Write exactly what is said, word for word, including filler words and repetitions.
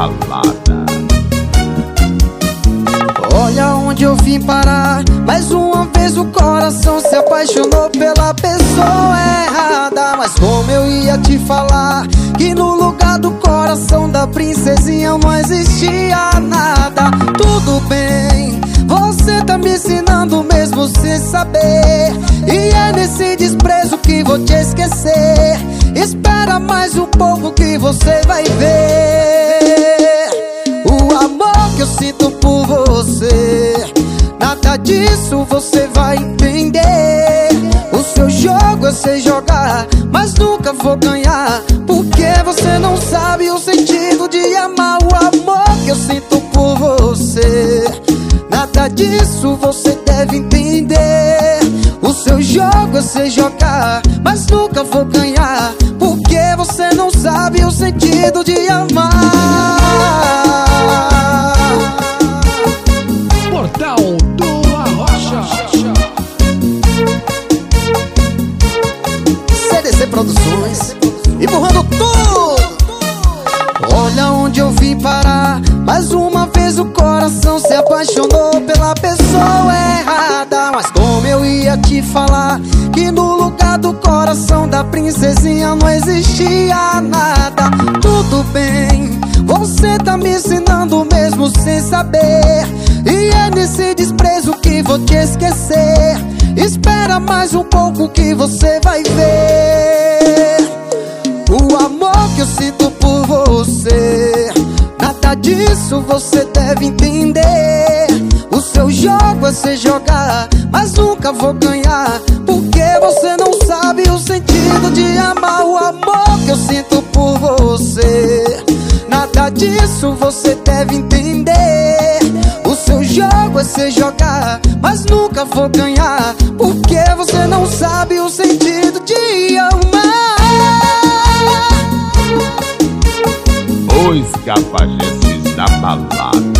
balada. Olha onde eu vim parar. Mais uma vez o coração se apaixonou pela pessoa errada. Mas como eu ia te falar que no lugar do coração da princesinha não existia nada. Tudo bem, você tá me ensinando mesmo sem saber. E é nesse desprezo que vou te esquecer. Espera mais um pouco que você vai ver o amor que eu sinto por você. Nada disso você vai entender. O seu jogo é se jogar, mas nunca vou ganhar, porque você não sabe o sentido de amar. O amor que eu sinto por você, nada disso você deve entender. O seu jogo é se jogar, mas nunca vou ganhar, porque você não sabe o sentido de amar. Portal do Arrocha. C D C Produções, empurrando tudo. Olha onde eu vim parar. Mais uma vez o coração se apaixonou pela pessoa errada. Mas como eu ia te falar que no lugar do coração da princesinha não existia nada. Tudo bem, você tá me ensinando mesmo sem saber. E é nesse desprezo que vou te esquecer. Espera mais um pouco que você vai ver o amor que eu sinto por você. Nada disso você deve entender. O seu jogo é se jogar, mas nunca vou ganhar, porque você não sabe o sentido de amar. O amor que eu sinto por você, nada disso você deve entender. O seu jogo é se jogar, mas nunca vou ganhar, porque você não sabe o sentido de amar. Os Cafajestes da balada.